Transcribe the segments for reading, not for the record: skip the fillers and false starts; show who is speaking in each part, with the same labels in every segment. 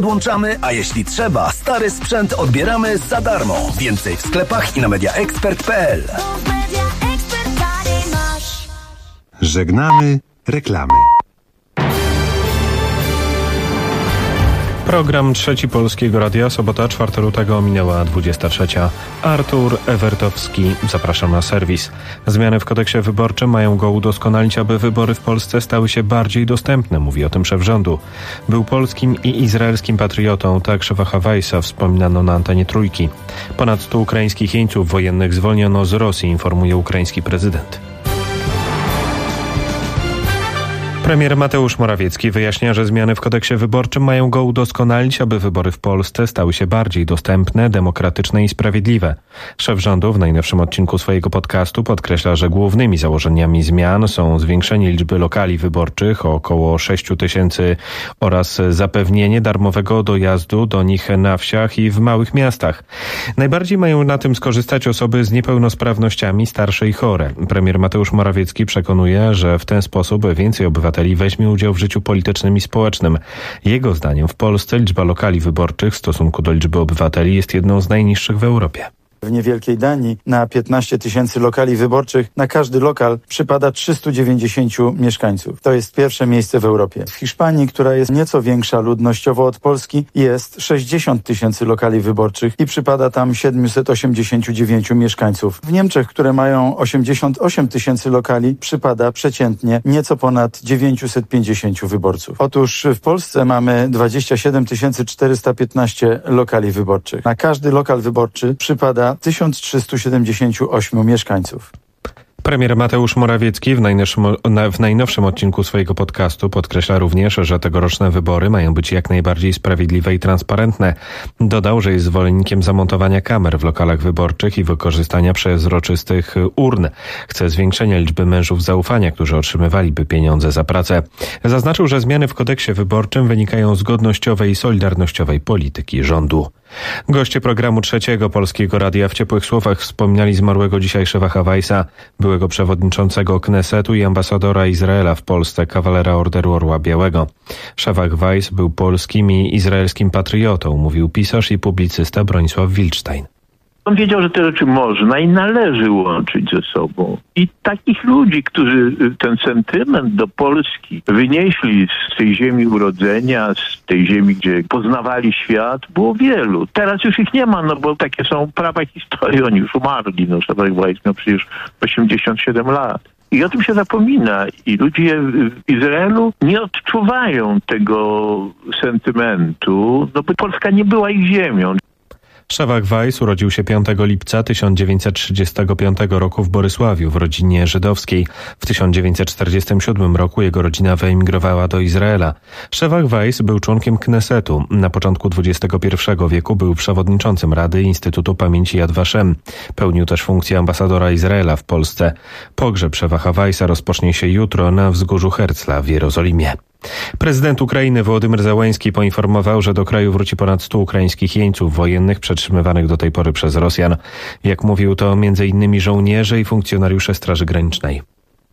Speaker 1: podłączamy, a jeśli trzeba, stary sprzęt odbieramy za darmo. Więcej w sklepach i na mediaexpert.pl.
Speaker 2: Żegnamy reklamy.
Speaker 3: Program Trzeci Polskiego Radia, sobota 4 lutego, minęła 23. Artur Ewertowski, zapraszam na serwis. Zmiany w kodeksie wyborczym mają go udoskonalić, aby wybory w Polsce stały się bardziej dostępne, mówi o tym szef rządu. Był polskim i izraelskim patriotą, tak szefa Hawajsa wspominano na antenie Trójki. Ponad 100 ukraińskich jeńców wojennych zwolniono z Rosji, informuje ukraiński prezydent. Premier Mateusz Morawiecki wyjaśnia, że zmiany w kodeksie wyborczym mają go udoskonalić, aby wybory w Polsce stały się bardziej dostępne, demokratyczne i sprawiedliwe. Szef rządu w najnowszym odcinku swojego podcastu podkreśla, że głównymi założeniami zmian są zwiększenie liczby lokali wyborczych o około 6 000 oraz zapewnienie darmowego dojazdu do nich na wsiach i w małych miastach. Najbardziej mają na tym skorzystać osoby z niepełnosprawnościami, starsze i chore. Premier Mateusz Morawiecki przekonuje, że w ten sposób więcej obywateli weźmie udział w życiu politycznym i społecznym. Jego zdaniem w Polsce liczba lokali wyborczych w stosunku do liczby obywateli jest jedną z najniższych w Europie.
Speaker 4: W niewielkiej Danii na 15 000 lokali wyborczych na każdy lokal przypada 390 mieszkańców. To jest pierwsze miejsce w Europie. W Hiszpanii, która jest nieco większa ludnościowo od Polski, jest 60 000 lokali wyborczych i przypada tam 789 mieszkańców. W Niemczech, które mają 88 000 lokali, przypada przeciętnie nieco ponad 950 wyborców. Otóż w Polsce mamy 27 415 lokali wyborczych. Na każdy lokal wyborczy przypada 1378 mieszkańców.
Speaker 3: Premier Mateusz Morawiecki w najnowszym odcinku swojego podcastu podkreśla również, że tegoroczne wybory mają być jak najbardziej sprawiedliwe i transparentne. Dodał, że jest zwolennikiem zamontowania kamer w lokalach wyborczych i wykorzystania przezroczystych urn. Chce zwiększenia liczby mężów zaufania, którzy otrzymywaliby pieniądze za pracę. Zaznaczył, że zmiany w kodeksie wyborczym wynikają z godnościowej i solidarnościowej polityki rządu. Goście programu Trzeciego Polskiego Radia w ciepłych słowach wspominali zmarłego dzisiaj szefa Hawajsa, byłego przewodniczącego Knesetu i ambasadora Izraela w Polsce, kawalera Orderu Orła Białego. Szef Hawajs był polskim i izraelskim patriotą, mówił pisarz i publicysta Bronisław Wilczstein.
Speaker 5: On wiedział, że te rzeczy można i należy łączyć ze sobą. I takich ludzi, którzy ten sentyment do Polski wynieśli z tej ziemi urodzenia, z tej ziemi, gdzie poznawali świat, było wielu. Teraz już ich nie ma, no bo takie są prawa historii. Oni już umarli. No, Szewek Weiss miał przecież 87 lat. I o tym się zapomina. I ludzie w Izraelu nie odczuwają tego sentymentu, no bo Polska nie była ich ziemią.
Speaker 3: Szewak Weiss urodził się 5 lipca 1935 roku w Borysławiu w rodzinie żydowskiej. W 1947 roku jego rodzina wyemigrowała do Izraela. Szewak Weiss był członkiem Knesetu. Na początku XXI wieku był przewodniczącym Rady Instytutu Pamięci Yad Vashem. Pełnił też funkcję ambasadora Izraela w Polsce. Pogrzeb szefa Weissa rozpocznie się jutro na wzgórzu Herzla w Jerozolimie. Prezydent Ukrainy Wołodymyr Zełenski poinformował, że do kraju wróci ponad 100 ukraińskich jeńców wojennych przetrzymywanych do tej pory przez Rosjan. Jak mówił, to m.in. żołnierze i funkcjonariusze Straży Granicznej.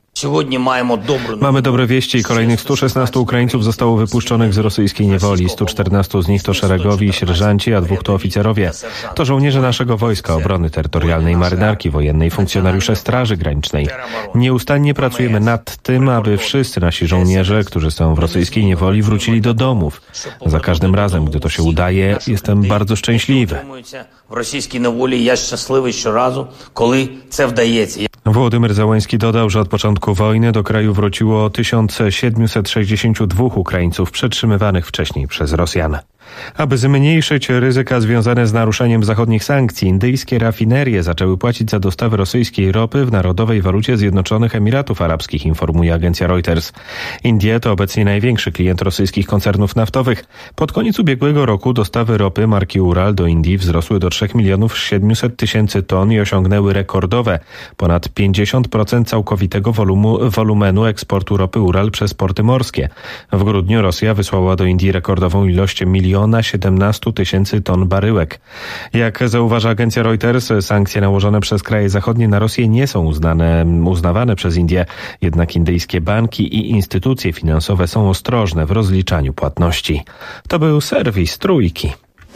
Speaker 3: Mamy dobre wieści. Kolejnych 116 Ukraińców zostało wypuszczonych z rosyjskiej niewoli. 114 z nich to szeregowi sierżanci, a 2 to oficerowie. To żołnierze naszego Wojska Obrony Terytorialnej, Marynarki Wojennej, funkcjonariusze Straży Granicznej. Nieustannie pracujemy nad tym, aby wszyscy nasi żołnierze, którzy są w rosyjskiej niewoli, wrócili do domów. Za każdym razem, gdy to się udaje, jestem bardzo szczęśliwy.
Speaker 6: W rosyjskiej niewoli ja szczęśliwy щоразу, коли це вдається.
Speaker 3: Wołodymyr Zełenski dodał, że od początku wojny do kraju wróciło 1762 Ukraińców przetrzymywanych wcześniej przez Rosjan. Aby zmniejszyć ryzyka związane z naruszeniem zachodnich sankcji, indyjskie rafinerie zaczęły płacić za dostawy rosyjskiej ropy w narodowej walucie Zjednoczonych Emiratów Arabskich, informuje agencja Reuters. Indie to obecnie największy klient rosyjskich koncernów naftowych. Pod koniec ubiegłego roku dostawy ropy marki Ural do Indii wzrosły do 3 700 000 ton i osiągnęły rekordowe ponad 50% całkowitego wolumenu eksportu ropy Ural przez porty morskie. W grudniu Rosja wysłała do Indii rekordową ilość 1 1,17 miliona ton baryłek. Jak zauważa agencja Reuters, sankcje nałożone przez kraje zachodnie na Rosję nie są uznawane przez Indię. Jednak indyjskie banki i instytucje finansowe są ostrożne w rozliczaniu płatności. To był serwis Trójki.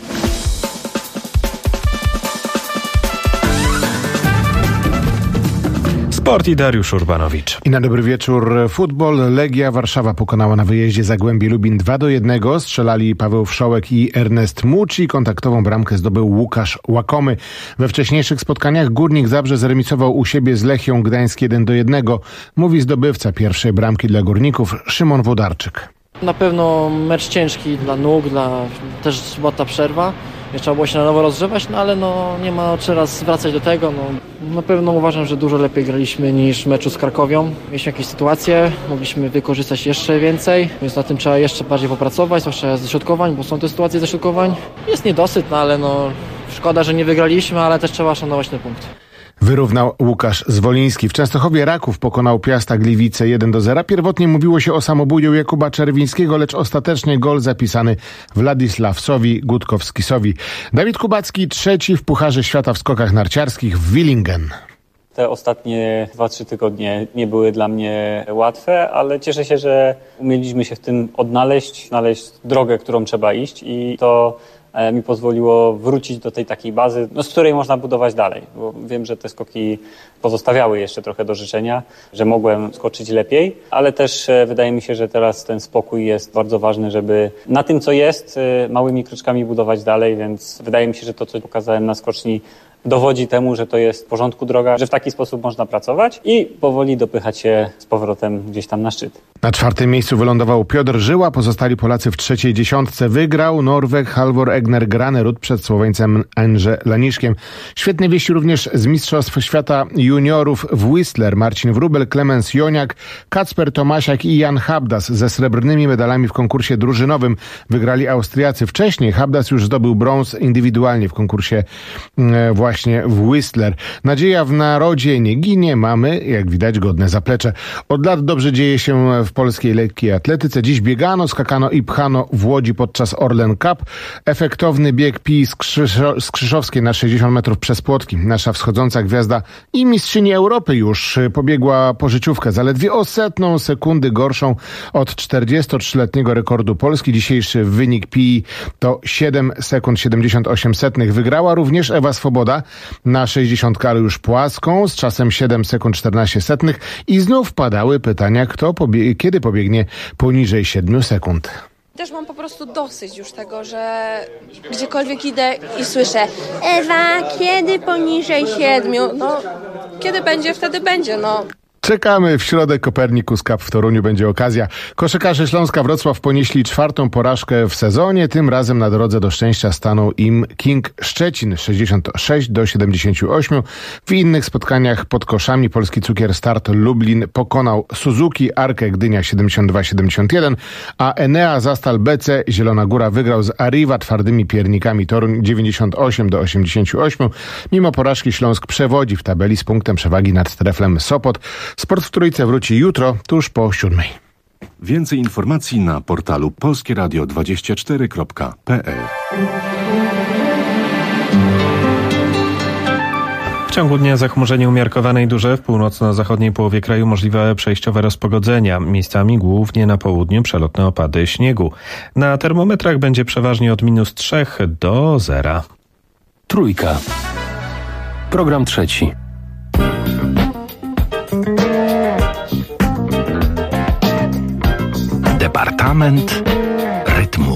Speaker 3: Sport i Dariusz Urbanowicz.
Speaker 2: I na dobry wieczór. Futbol. Legia Warszawa pokonała na wyjeździe Zagłębie Lubin 2-1. Strzelali Paweł Wszołek i Ernest Mucci. Kontaktową bramkę zdobył Łukasz Łakomy. We wcześniejszych spotkaniach Górnik Zabrze zremisował u siebie z Lechią Gdańsk 1-1. Mówi zdobywca pierwszej bramki dla Górników Szymon Włodarczyk.
Speaker 7: Na pewno mecz ciężki dla nóg, też sobota przerwa. Trzeba było się na nowo rozgrzewać, ale nie ma teraz wracać do tego. Na pewno uważam, że dużo lepiej graliśmy niż w meczu z Krakowią. Mieliśmy jakieś sytuacje, mogliśmy wykorzystać jeszcze więcej, więc na tym trzeba jeszcze bardziej popracować, zwłaszcza z dośrodkowań, bo są te sytuacje z dośrodkowań. Jest niedosyt, ale szkoda, że nie wygraliśmy, ale też trzeba szanować ten punkt.
Speaker 2: Wyrównał Łukasz Zwoliński. W Częstochowie Raków pokonał Piasta Gliwice 1-0. Pierwotnie mówiło się o samobójdziu Jakuba Czerwińskiego, lecz ostatecznie gol zapisany Władysławsowi Gutkowskisowi. Dawid Kubacki trzeci w Pucharze Świata w skokach narciarskich w Willingen.
Speaker 8: Te ostatnie 2-3 tygodnie nie były dla mnie łatwe, ale cieszę się, że umieliśmy się w tym odnaleźć, znaleźć drogę, którą trzeba iść i to mi pozwoliło wrócić do tej takiej bazy, z której można budować dalej, bo wiem, że te skoki pozostawiały jeszcze trochę do życzenia, że mogłem skoczyć lepiej, ale też wydaje mi się, że teraz ten spokój jest bardzo ważny, żeby na tym, co jest, małymi kroczkami budować dalej, więc wydaje mi się, że to, co pokazałem na skoczni, dowodzi temu, że to jest w porządku droga, że w taki sposób można pracować i powoli dopychać się z powrotem gdzieś tam na szczyt.
Speaker 2: Na 4. miejscu wylądował Piotr Żyła, pozostali Polacy w 3. dziesiątce. Wygrał Norweg Halvor Egner Granerud przed Słoweńcem Endre Laniszkiem. Świetne wieści również z Mistrzostw Świata Juniorów w Whistler. Marcin Wróbel, Klemens Joniak, Kacper Tomasiak i Jan Habdas ze srebrnymi medalami w konkursie drużynowym wygrali Austriacy. Wcześniej Habdas już zdobył brąz indywidualnie w konkursie właśnie w Whistler. Nadzieja w narodzie nie ginie. Mamy, jak widać, godne zaplecze. Od lat dobrze dzieje się w polskiej lekkiej atletyce. Dziś biegano, skakano i pchano w Łodzi podczas Orlen Cup. Efektowny bieg Pii Skrzyszowskiej na 60 metrów przez płotki. Nasza wschodząca gwiazda i mistrzyni Europy już pobiegła po życiówkę. Zaledwie o 0,01 sekundy gorszą od 43-letniego rekordu Polski. Dzisiejszy wynik Pii to 7 sekund 78 setnych. Wygrała również Ewa Swoboda na 60, ale już płaską z czasem 7 sekund 14 setnych. I znów padały pytania, kiedy pobiegnie poniżej 7 sekund.
Speaker 9: Też mam po prostu dosyć już tego, że gdziekolwiek idę i słyszę: Ewa, kiedy poniżej 7? Kiedy będzie, wtedy będzie,
Speaker 2: Czekamy. W środę Kopernikus Cup w Toruniu będzie okazja. Koszykarze Śląska Wrocław ponieśli 4. porażkę w sezonie. Tym razem na drodze do szczęścia stanął im King Szczecin 66-78. W innych spotkaniach pod koszami polski cukier Start Lublin pokonał Suzuki Arkę Gdynia 72-71, a Enea Zastal BC Zielona Góra wygrał z Arriva twardymi piernikami Toruń 98-88. Mimo porażki Śląsk przewodzi w tabeli z punktem przewagi nad Treflem Sopot. Sport w Trójce wróci jutro, tuż po 7.
Speaker 10: Więcej informacji na portalu polskieradio24.pl.
Speaker 3: W ciągu dnia zachmurzenie umiarkowane i duże, w północno-zachodniej połowie kraju możliwe przejściowe rozpogodzenia. Miejscami głównie na południu przelotne opady śniegu. Na termometrach będzie przeważnie od -3 do 0.
Speaker 1: Trójka. Program trzeci. Departament rytmu.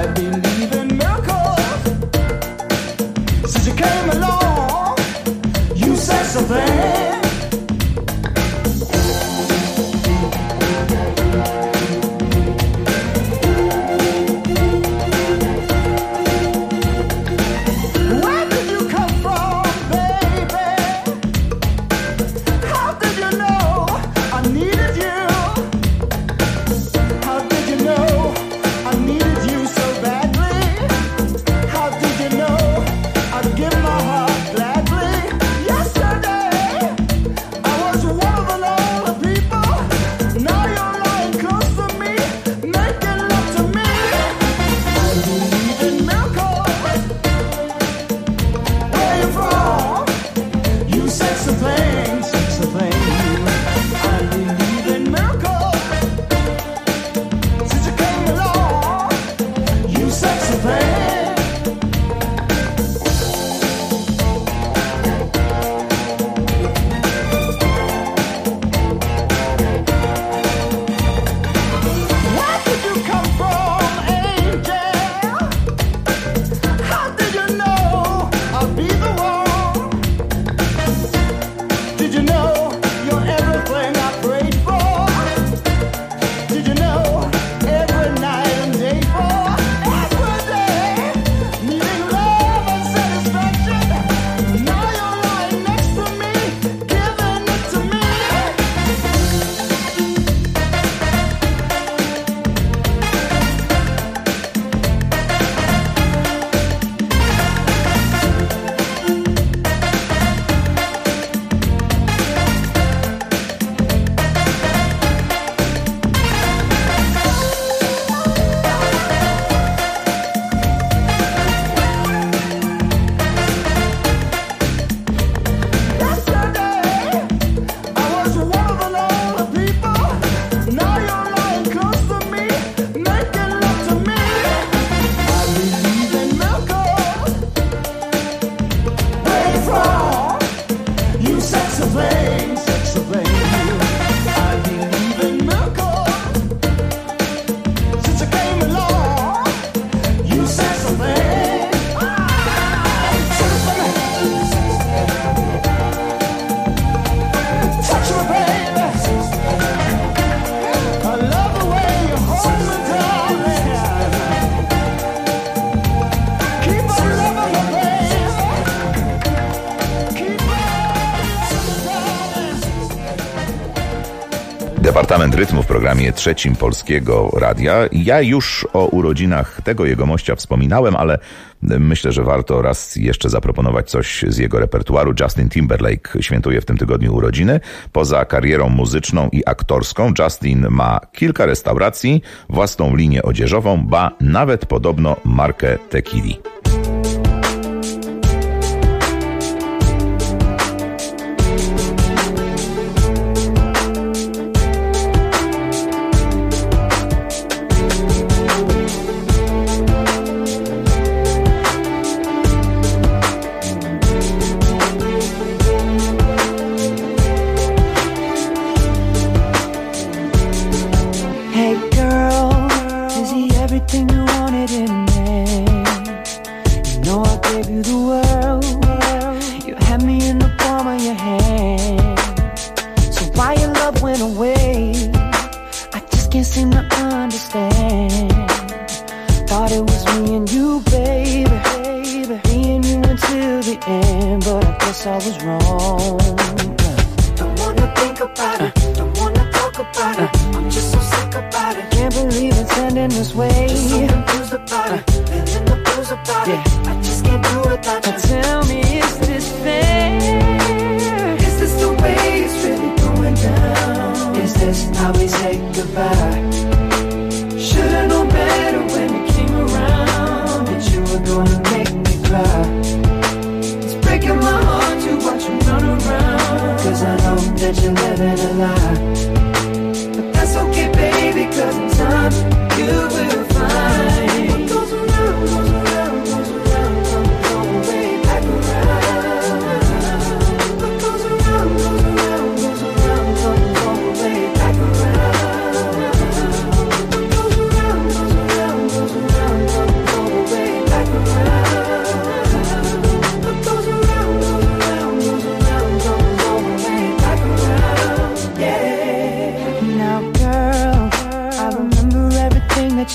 Speaker 11: You say Departament Rytmu w programie trzecim Polskiego Radia. Ja już o urodzinach tego jegomościa wspominałem, ale myślę, że warto raz jeszcze zaproponować coś z jego repertuaru. Justin Timberlake świętuje w tym tygodniu urodziny. Poza karierą muzyczną i aktorską Justin ma kilka restauracji, własną linię odzieżową, ba nawet podobno markę tequili.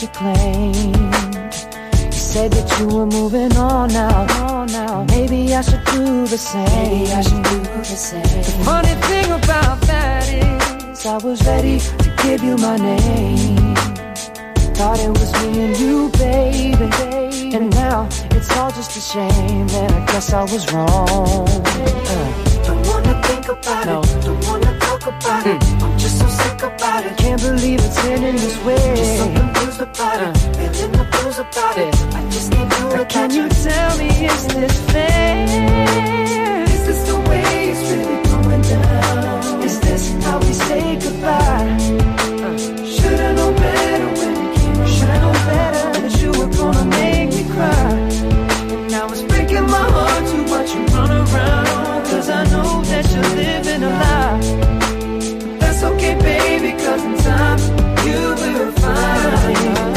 Speaker 12: what you claimed. You said that you were moving on now. Maybe I should do the same. The funny thing about that is I was ready to give you my name. Thought it was me and you, baby. And now it's all just a shame. And I guess I was wrong. Don't wanna think about it. Don't wanna talk about it. I'm just so sick about it. Can't believe it's ending this way. Just so confused about it. Feeling the blues about it. I just can't do it. Can you tell me, is this fair? Is this the way it's really going down? Is this how we say goodbye? Should've known better when it came around. Should've known better that you were gonna make me cry. And now it's breaking my heart to watch you run around. Cause I know that you're living a lie. But that's okay, baby, cause in time you will find.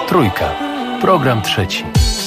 Speaker 13: Trójka. Program trzeci.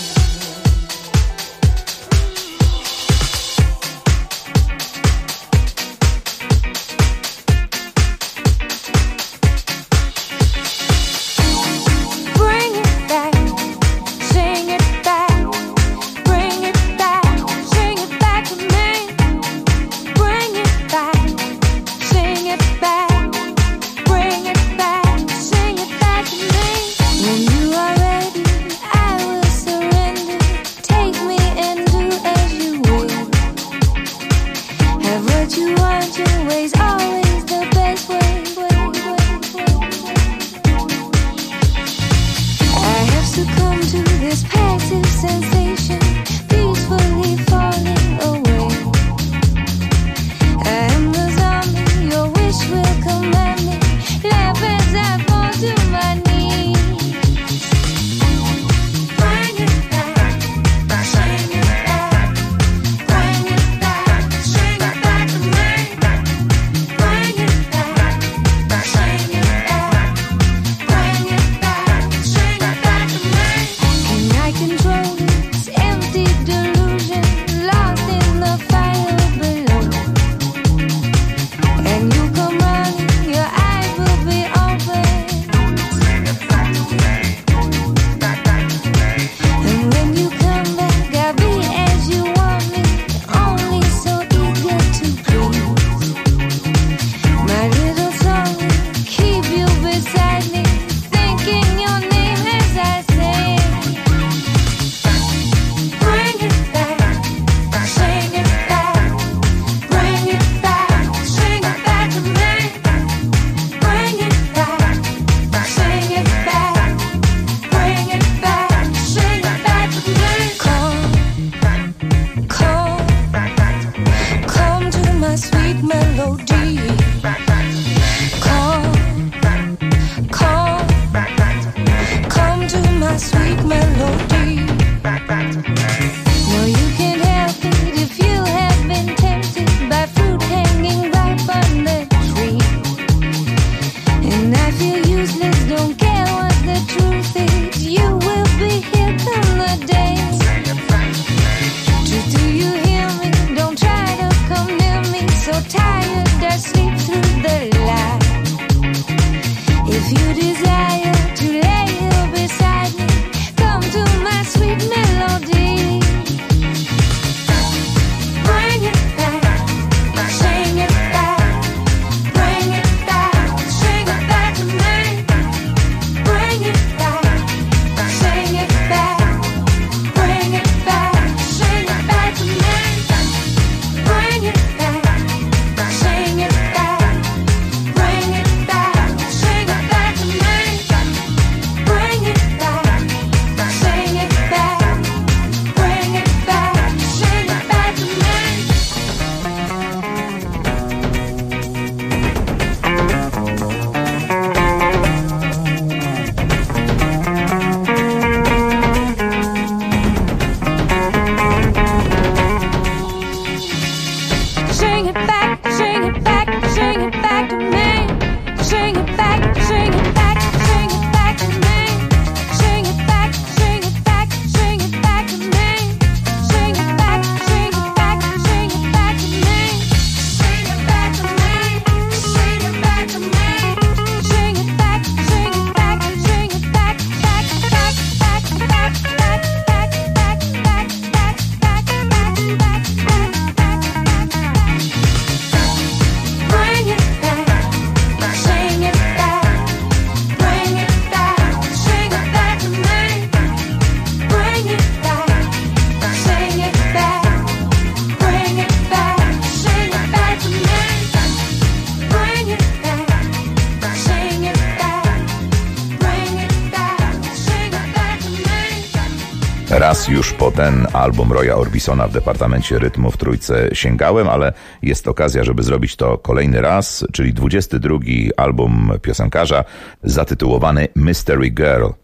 Speaker 11: Raz już po ten album Roya Orbisona w Departamencie Rytmu w Trójce sięgałem, ale jest okazja, żeby zrobić to kolejny raz, czyli 22 album piosenkarza zatytułowany Mystery Girl.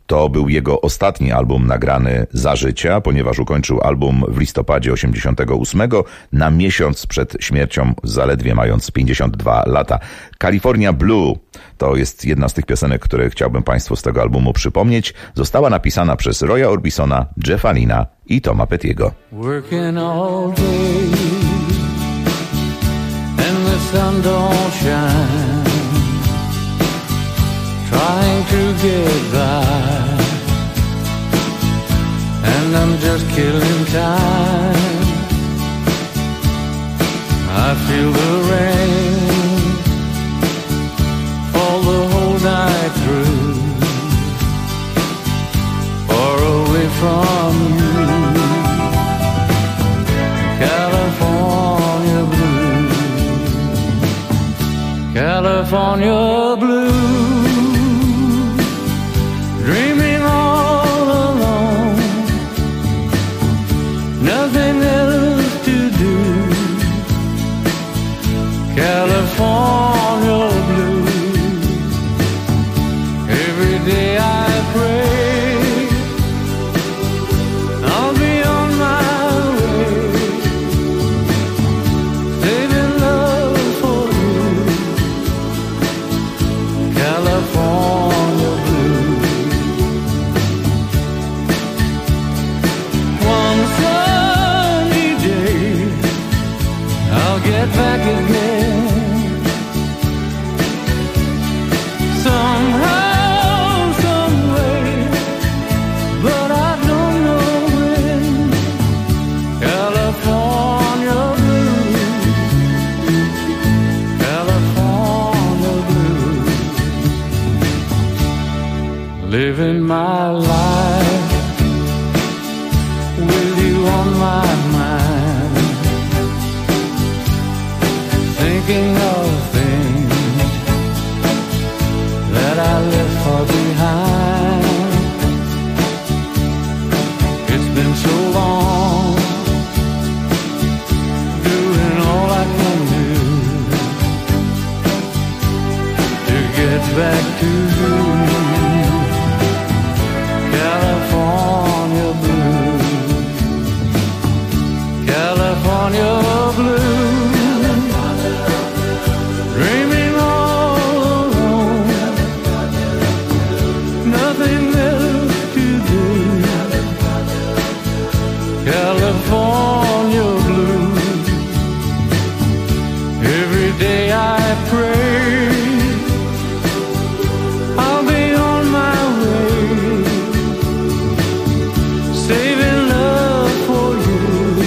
Speaker 11: To był jego ostatni album nagrany za życia, ponieważ ukończył album w listopadzie 88 na miesiąc przed śmiercią, zaledwie mając 52 lata. California Blue to jest jedna z tych piosenek, które chciałbym Państwu z tego albumu przypomnieć. Została napisana przez Roya Orbisona, Jeffa Lynna i Toma Pettiego.
Speaker 12: Working all day and the sun don't shine, trying to get by, and I'm just killing time. I feel the rain fall the whole night through, far away from you. California blue, California blue, dreaming all alone, nothing else to do. California blue, every day I pray I'll be on my way, saving love for you. California blue. One sunny day I'll get back again, somehow, some way, but I don't know when. California blue, California blue, living my life with you on my mind, thinking of things that I left far behind. It's been so long, doing all I can do to get back to you. California blue, California blue, dreaming all alone, nothing else to do. California blue, every day I pray I'll be on my way, saving love for you.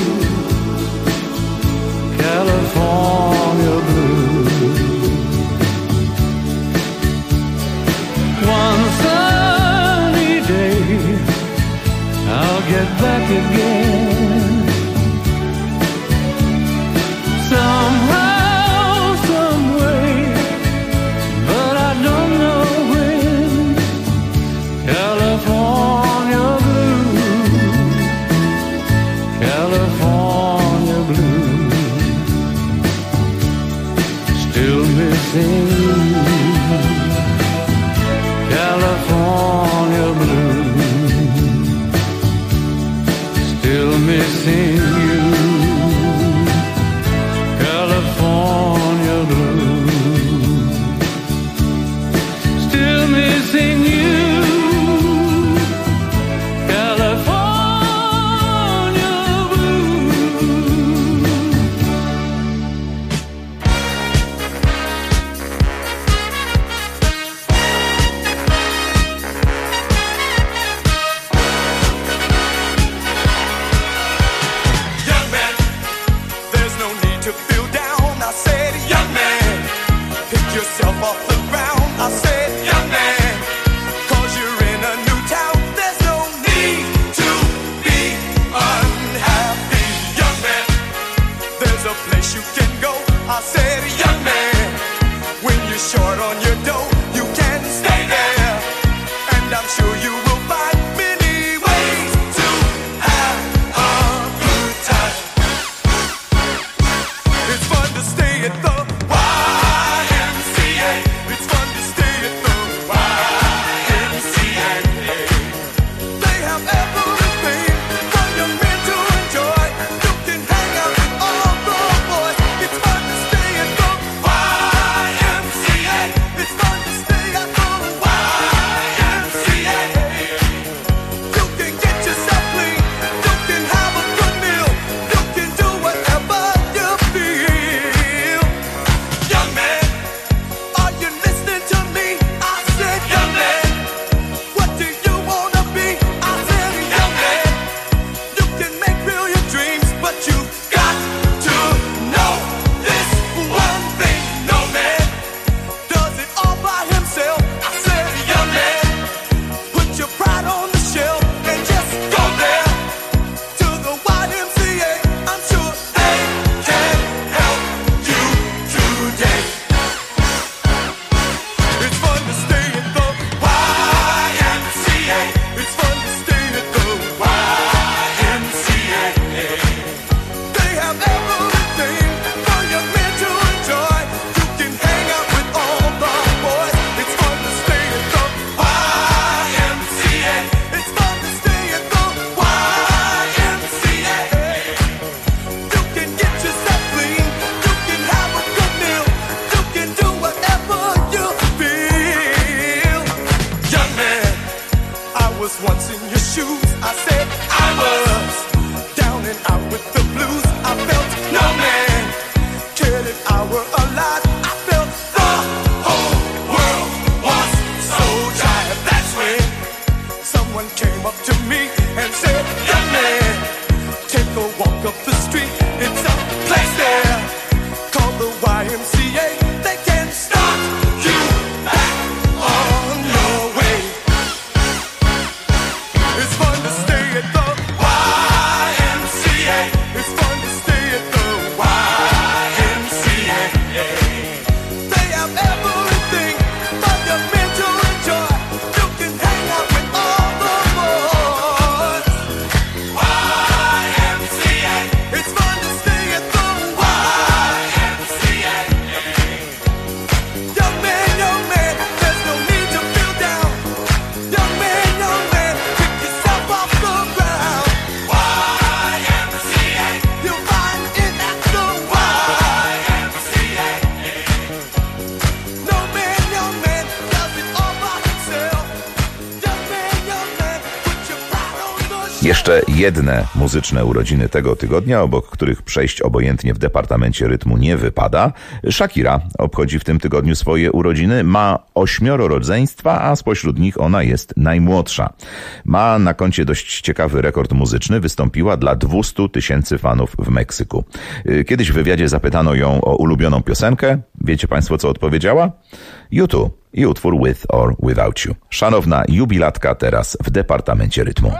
Speaker 12: California blue. One sunny day I'll get back again, somehow, some way, but I don't know when. California blue, California blue, still missing you. California blue, still missing you. California blue, still missing you. California blue.
Speaker 14: Young man, there's no need to feel down. I said, young man, pick yourself off the ground. I said, young man, 'cause you're in a new town. There's no need to be unhappy. Young man, there's a place you can go. I said, young man, when you're short on your dough, you can stay there, and I'm sure you will find many ways to have a good time. It's fun to stay at the YMCA. It's fun to stay at the YMCA.
Speaker 11: Jeszcze jedne muzyczne urodziny tego tygodnia, obok których przejść obojętnie w departamencie rytmu nie wypada. Shakira obchodzi w tym tygodniu swoje urodziny, ma 8 rodzeństwa, a spośród nich ona jest najmłodsza. Ma na koncie dość ciekawy rekord muzyczny, wystąpiła dla 200 000 fanów w Meksyku. Kiedyś w wywiadzie zapytano ją o ulubioną piosenkę. Wiecie Państwo, co odpowiedziała? U2 i utwór With or Without You. Szanowna jubilatka teraz w departamencie rytmu.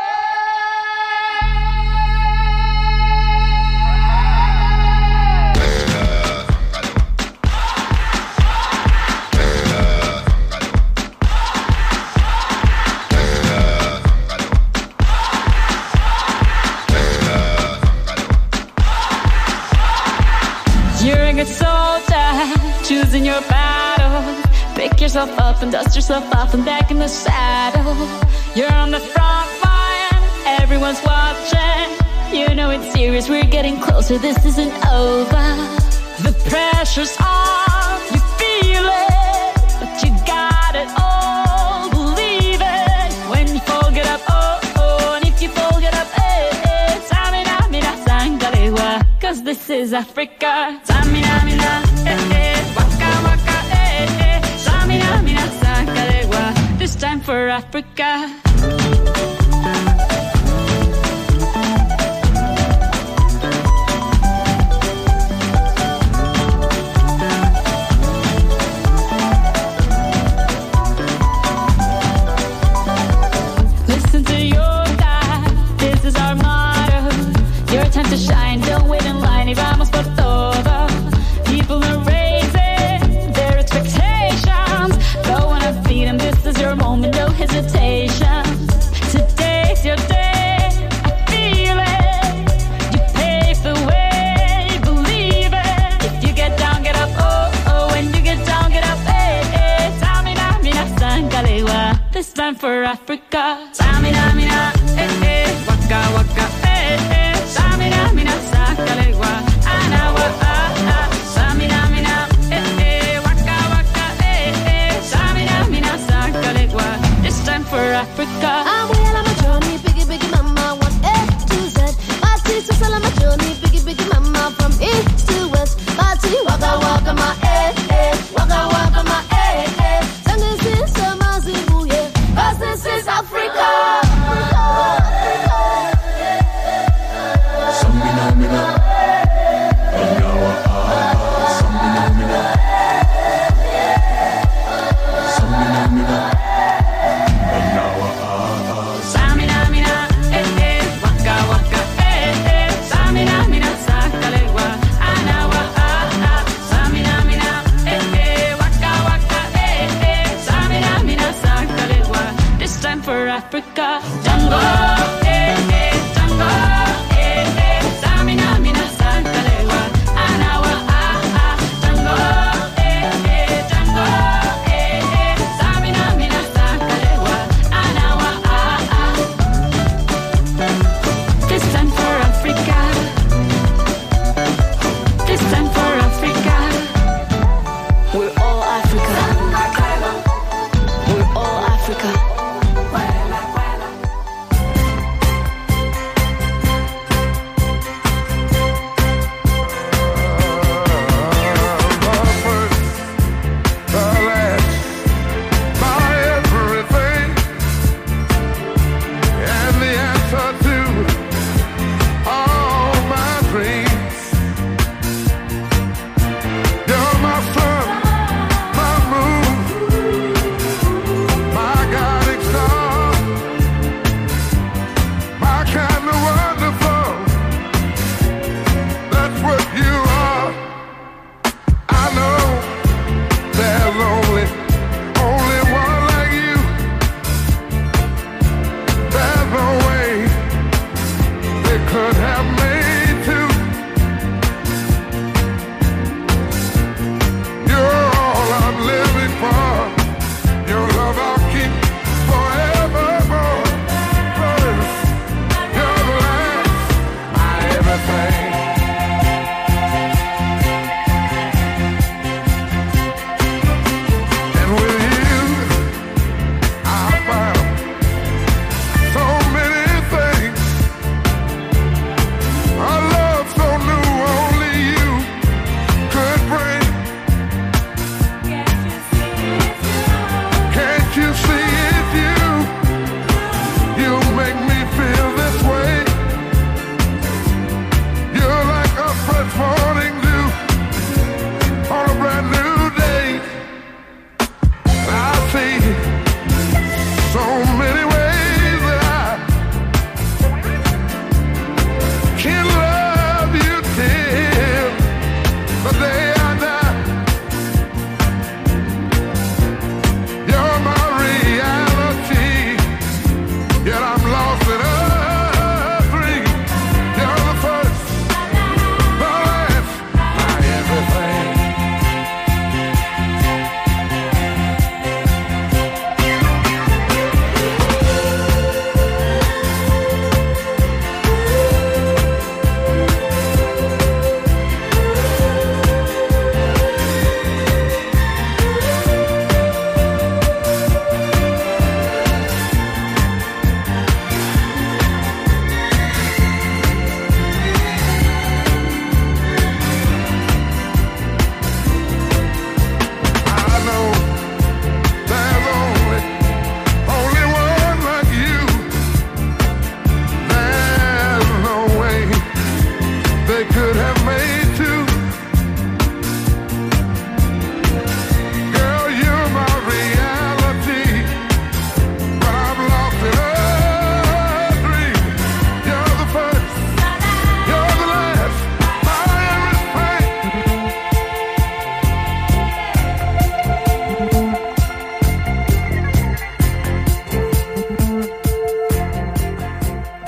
Speaker 15: You're a good soldier, choosing your battle. Pick yourself up and dust yourself off and back in the saddle. You're on the front line, everyone's watching. You know it's serious, we're getting closer, this isn't over. The pressure's on, you feel it, but you got it all, believe it. When you fall, get up, oh, oh, and if you fall, get up, eh, eh. Samina, mina, sangalewa, 'cause this is Africa. Samina, mina, eh, eh, waka, waka, eh, eh. Samina, mina, sangalewa, this time for Africa. Listen to your God, this is our motto. Your time to shine, don't wait in line, y vamos por todo. People are raising their expectations. Go on and feed them, this is your moment, no hesitation. Today's your day, I feel it. You pave the way, believe it. If you get down, get up, oh, oh. When you get down, get up, eh, eh. Samina, mina, sangalewa, this time for Africa. Samina, mina, eh, eh. Waka, waka, eh, eh. Samina, mina, sangalewa, anawa, ah, ah. Samina, mina, eh, eh. Waka, waka, eh, eh. Samina, mina, sangalewa, this time for Africa.
Speaker 16: I'm well on my journey, biggie, biggie mama, 1 A to Z. Party, so on my journey, biggie, biggie mama, from east to west. Party, waka, waka, my eh, eh. Waka, waka, my eh, eh. Singing this summer, Zimbabwe, 'cause this is Africa.
Speaker 14: Samina, mina, anawa, ah, samina, mina, samina, mina, anawa, ah.
Speaker 15: Samina, mina, eh, eh. Waka, waka, eh, eh. Samina, mina, sangalewa, anawa, ah, ah. Samina, mina, eh, eh. Waka, waka, eh, eh. Samina, mina, sangalewa, this time for Africa. Tango, eh, eh. Tango, eh, eh. Samina, mina, sangalewa, anawa, ah, ah. Tango, eh, eh. Tango, eh, eh. Samina, mina, sangalewa, anawa, ah, ah. This time for Africa. This time for Africa. We're all Africa. We're all Africa.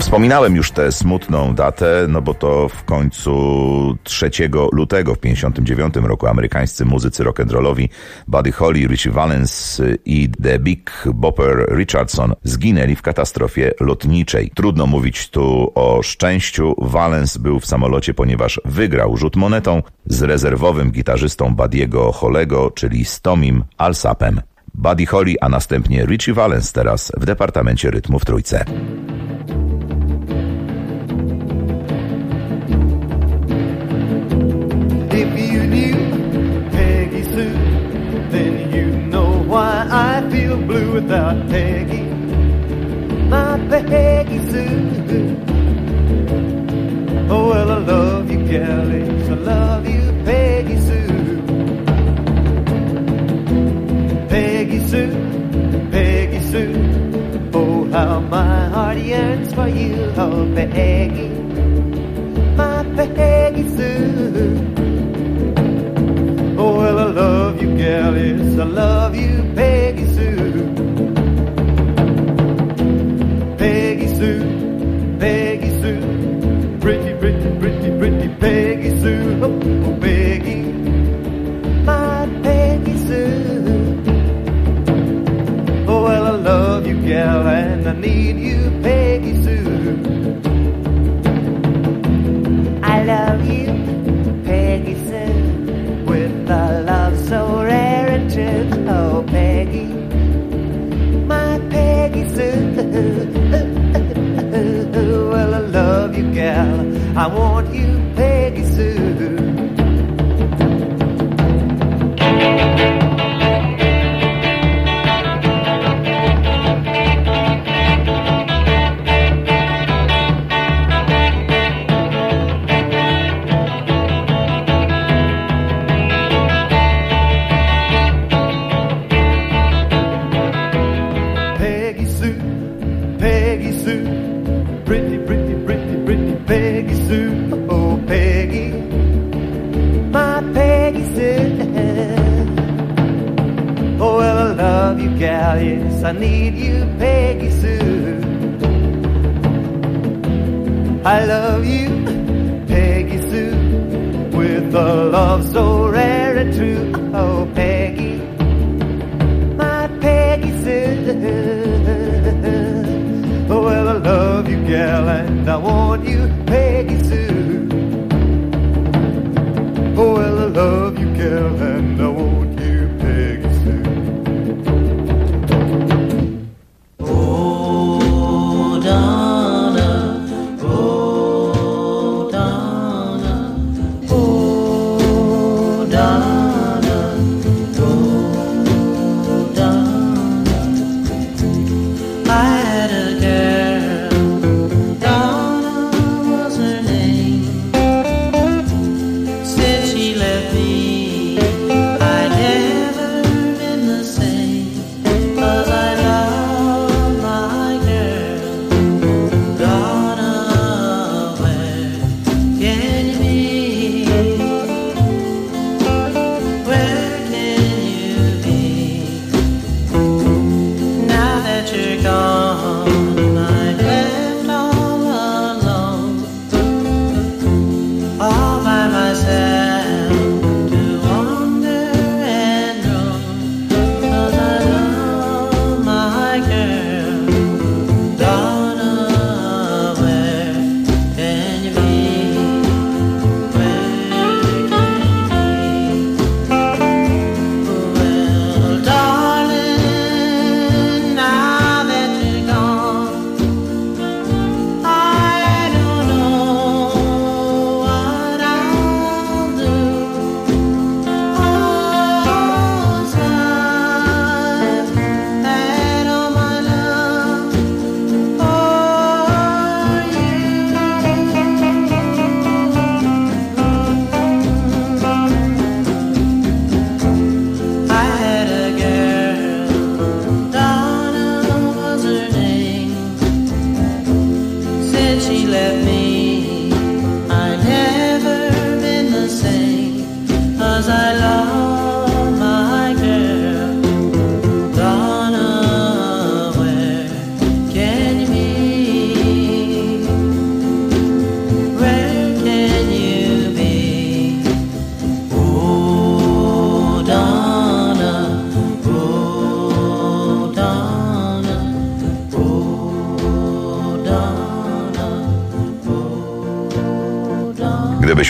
Speaker 11: Wspominałem już tę smutną datę, no bo to w końcu 3 lutego w 1959 roku amerykańscy muzycy rock'n'rollowi Buddy Holly, Ritchie Valens i The Big Bopper Richardson zginęli w katastrofie lotniczej. Trudno mówić tu o szczęściu. Valens był w samolocie, ponieważ wygrał rzut monetą z rezerwowym gitarzystą Buddy'ego Hollego, czyli z Tomim Alsapem. Buddy Holly, a następnie Ritchie Valens teraz w Departamencie Rytmu w Trójce.
Speaker 17: If you knew Peggy Sue, then you know why I feel blue without Peggy, my Peggy Sue. Oh, well, I love you, galleys, I love you, Peggy Sue. Peggy Sue, Peggy Sue, oh, how my heart yearns for you, oh, Peggy, my Peggy Sue. Oh, well, I love you, gal, yes, I love you, Peggy Sue. Peggy Sue, Peggy Sue, pretty, pretty, pretty, pretty Peggy Sue. Oh, Peggy, my Peggy Sue. Oh, well, I love you, gal, and I need you, Peggy Sue. I love you, Peggy Sue. With a love so rare and true, oh Peggy, my Peggy Sue. Well, I love you, gal, I want you, Peggy Sue. Yes, I need you, Peggy Sue. I love you, Peggy Sue, with a love so rare and true. Oh, Peggy, my Peggy Sue. Oh, well, I love you, gal, and I want you, Peggy Sue. Oh, well, I love you, gal, and I want you, Peggy Sue.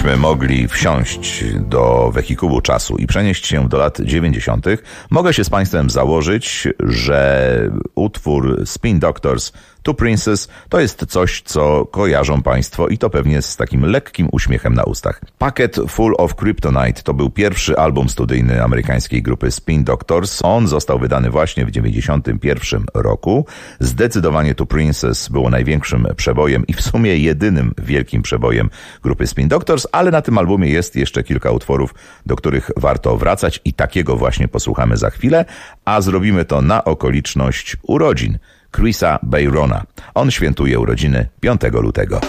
Speaker 11: Gdybyśmy mogli wsiąść do wehikułu czasu i przenieść się do lat 90., mogę się z Państwem założyć, że utwór Spin Doctors Two Princes to jest coś, co kojarzą Państwo i to pewnie z takim lekkim uśmiechem na ustach. Packet Full of Kryptonite to był pierwszy album studyjny amerykańskiej grupy Spin Doctors. On został wydany właśnie w 91 roku. Zdecydowanie Two Princes było największym przebojem i w sumie jedynym wielkim przebojem grupy Spin Doctors, ale na tym albumie jest jeszcze kilka utworów, do których warto wracać i takiego właśnie posłuchamy za chwilę, a zrobimy to na okoliczność urodzin Chrisa Bayrona. On świętuje urodziny 5 lutego.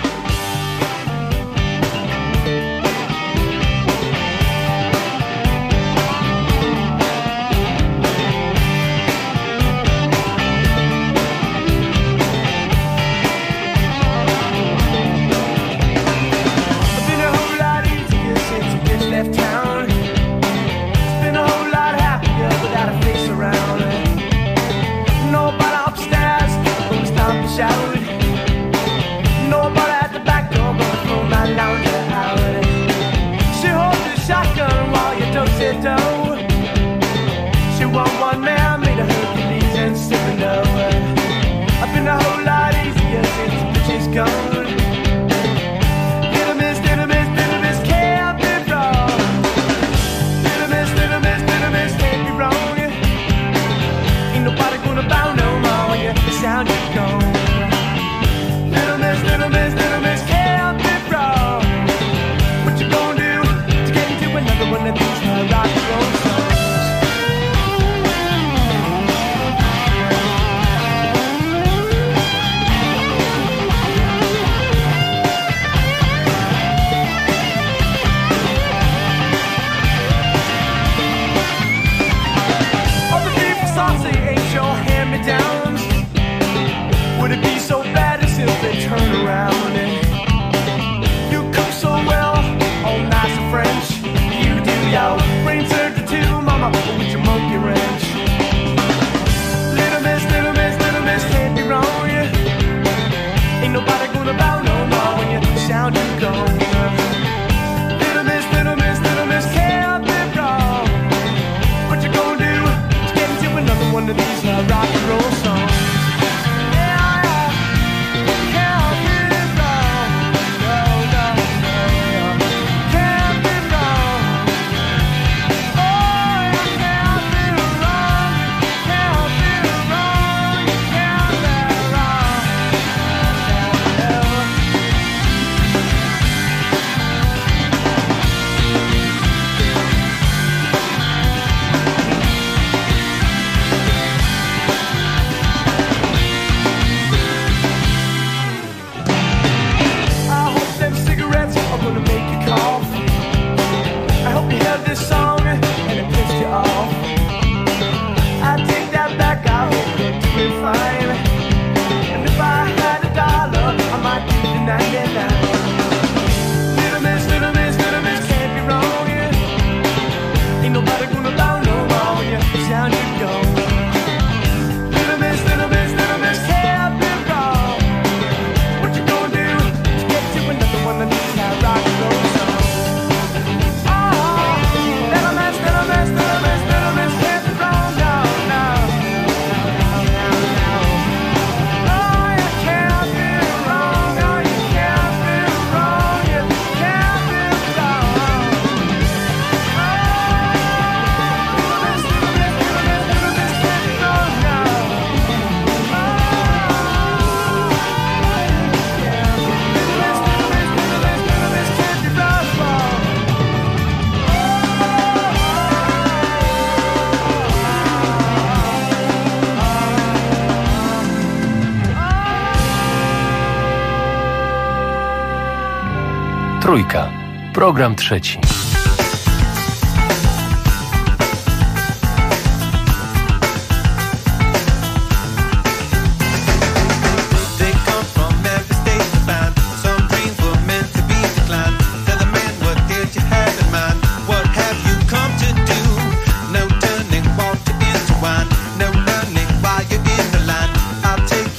Speaker 13: Trójka. Program trzeci.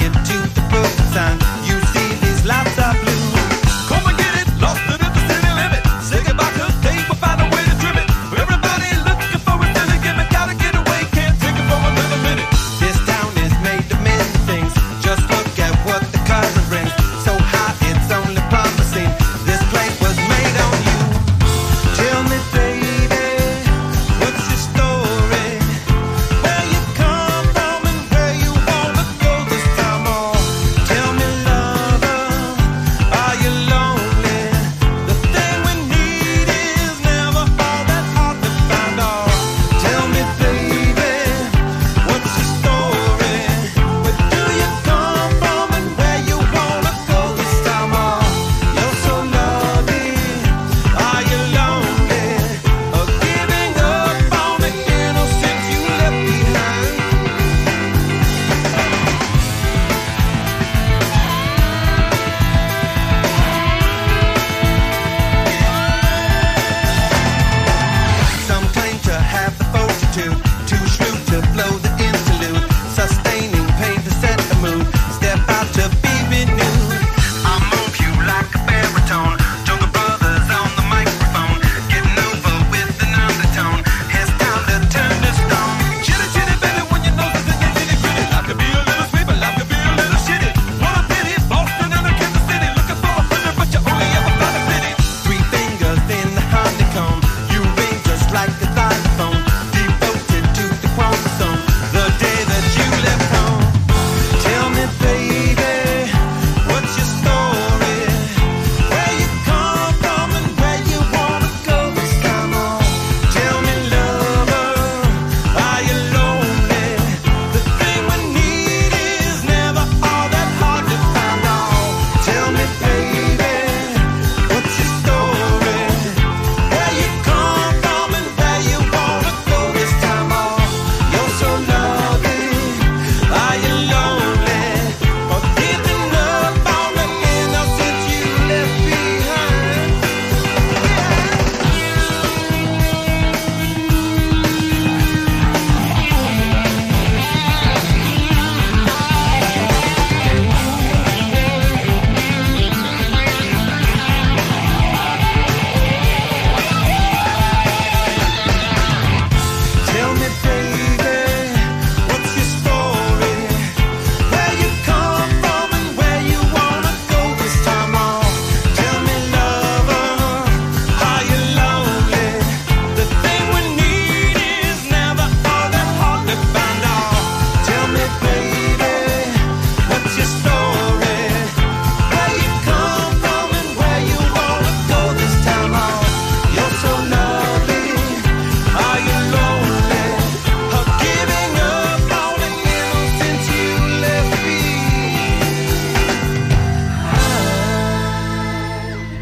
Speaker 14: Come and get it, lost in the city living.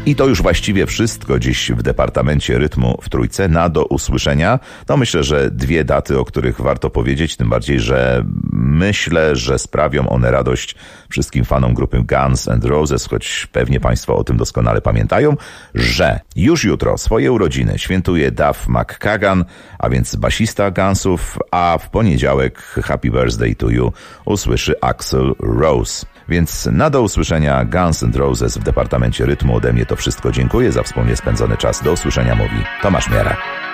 Speaker 11: I to już właściwie wszystko dziś w Departamencie Rytmu w Trójce. Na do usłyszenia. No myślę, że 2 daty, o których warto powiedzieć, tym bardziej, że myślę, że sprawią one radość wszystkim fanom grupy Guns N' Roses, choć pewnie Państwo o tym doskonale pamiętają, że już jutro swoje urodziny świętuje Duff McKagan, a więc basista Gunsów, a w poniedziałek Happy Birthday to You usłyszy Axl Rose. Więc na do usłyszenia Guns N' Roses w Departamencie Rytmu. Ode mnie to wszystko. Dziękuję za wspólnie spędzony czas. Do usłyszenia, mówi Tomasz Miara.